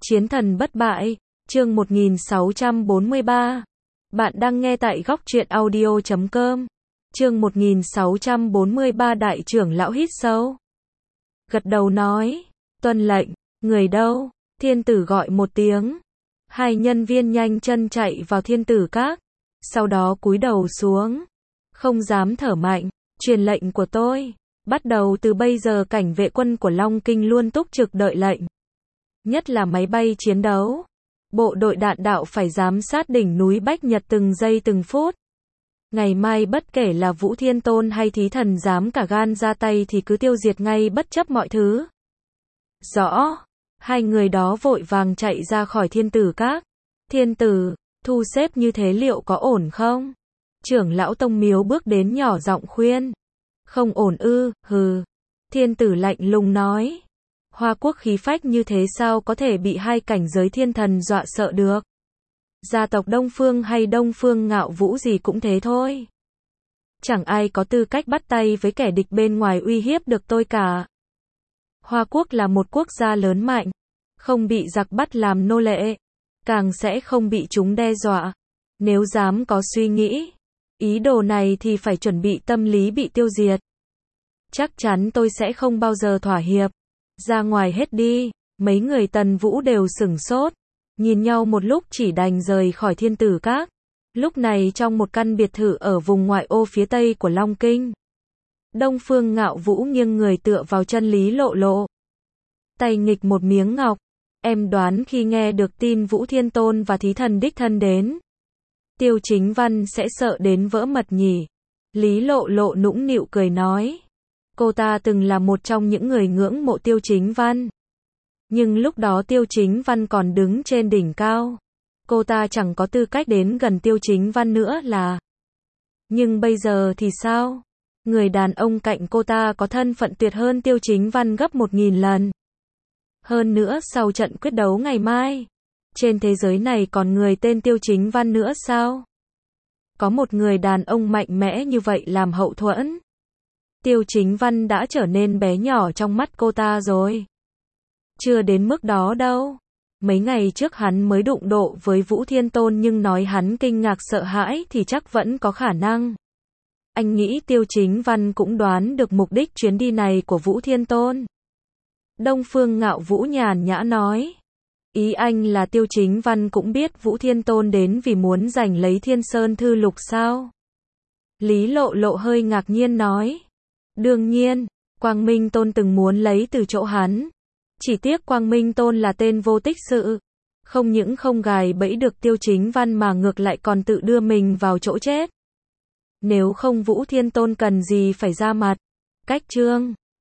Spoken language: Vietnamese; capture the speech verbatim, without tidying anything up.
Chiến thần bất bại, chương một nghìn sáu trăm bốn mươi ba. Bạn đang nghe tại góc truyện audio chấm com. Chương một nghìn sáu trăm bốn mươi ba đại trưởng lão hít sâu. Gật đầu nói, tuân lệnh, người đâu? Thiên tử gọi một tiếng. Hai nhân viên nhanh chân chạy vào thiên tử các, sau đó cúi đầu xuống, không dám thở mạnh, truyền lệnh của tôi. Bắt đầu từ bây giờ cảnh vệ quân của Long Kinh luôn túc trực đợi lệnh. Nhất là máy bay chiến đấu. Bộ đội đạn đạo phải giám sát đỉnh núi Bách Nhật từng giây từng phút. Ngày mai bất kể là Vũ Thiên Tôn hay Thí Thần dám cả gan ra tay thì cứ tiêu diệt ngay bất chấp mọi thứ. Rõ. Hai người đó vội vàng chạy ra khỏi thiên tử các. Thiên tử, thu xếp như thế liệu có ổn không? Trưởng lão tông miếu bước đến nhỏ giọng khuyên. Không ổn ư, hừ. Thiên tử lạnh lùng nói. Hoa quốc khí phách như thế sao có thể bị hai cảnh giới thiên thần dọa sợ được? Gia tộc Đông Phương hay Đông Phương Ngạo Vũ gì cũng thế thôi. Chẳng ai có tư cách bắt tay với kẻ địch bên ngoài uy hiếp được tôi cả. Hoa quốc là một quốc gia lớn mạnh, không bị giặc bắt làm nô lệ, càng sẽ không bị chúng đe dọa. Nếu dám có suy nghĩ, ý đồ này thì phải chuẩn bị tâm lý bị tiêu diệt. Chắc chắn tôi sẽ không bao giờ thỏa hiệp. Ra ngoài hết đi. Mấy người Tần Vũ đều sửng sốt, nhìn nhau một lúc chỉ đành rời khỏi thiên tử các. Lúc này trong một căn biệt thự ở vùng ngoại ô phía tây của Long Kinh, Đông Phương Ngạo Vũ nghiêng người tựa vào chân Lý Lộ Lộ, tay nghịch một miếng ngọc. Em đoán khi nghe được tin Vũ Thiên Tôn và Thí Thần đích thân đến, Tiêu Chính Văn sẽ sợ đến vỡ mật nhỉ? Lý Lộ Lộ nũng nịu cười nói. Cô ta từng là một trong những người ngưỡng mộ Tiêu Chính Văn. Nhưng lúc đó Tiêu Chính Văn còn đứng trên đỉnh cao. Cô ta chẳng có tư cách đến gần Tiêu Chính Văn nữa là. Nhưng bây giờ thì sao? Người đàn ông cạnh cô ta có thân phận tuyệt hơn Tiêu Chính Văn gấp một nghìn lần. Hơn nữa sau trận quyết đấu ngày mai, trên thế giới này còn người tên Tiêu Chính Văn nữa sao? Có một người đàn ông mạnh mẽ như vậy làm hậu thuẫn. Tiêu Chính Văn đã trở nên bé nhỏ trong mắt cô ta rồi. Chưa đến mức đó đâu. Mấy ngày trước hắn mới đụng độ với Vũ Thiên Tôn nhưng nói hắn kinh ngạc sợ hãi thì chắc vẫn có khả năng. Anh nghĩ Tiêu Chính Văn cũng đoán được mục đích chuyến đi này của Vũ Thiên Tôn. Đông Phương Ngạo Vũ nhàn nhã nói. Ý anh là Tiêu Chính Văn cũng biết Vũ Thiên Tôn đến vì muốn giành lấy Thiên Sơn Thư Lục sao? Lý Lộ Lộ hơi ngạc nhiên nói. Đương nhiên, Quang Minh Tôn từng muốn lấy từ chỗ hắn. Chỉ tiếc Quang Minh Tôn là tên vô tích sự. Không những không gài bẫy được Tiêu Chính Văn mà ngược lại còn tự đưa mình vào chỗ chết. Nếu không Vũ Thiên Tôn cần gì phải ra mặt. Cách trương.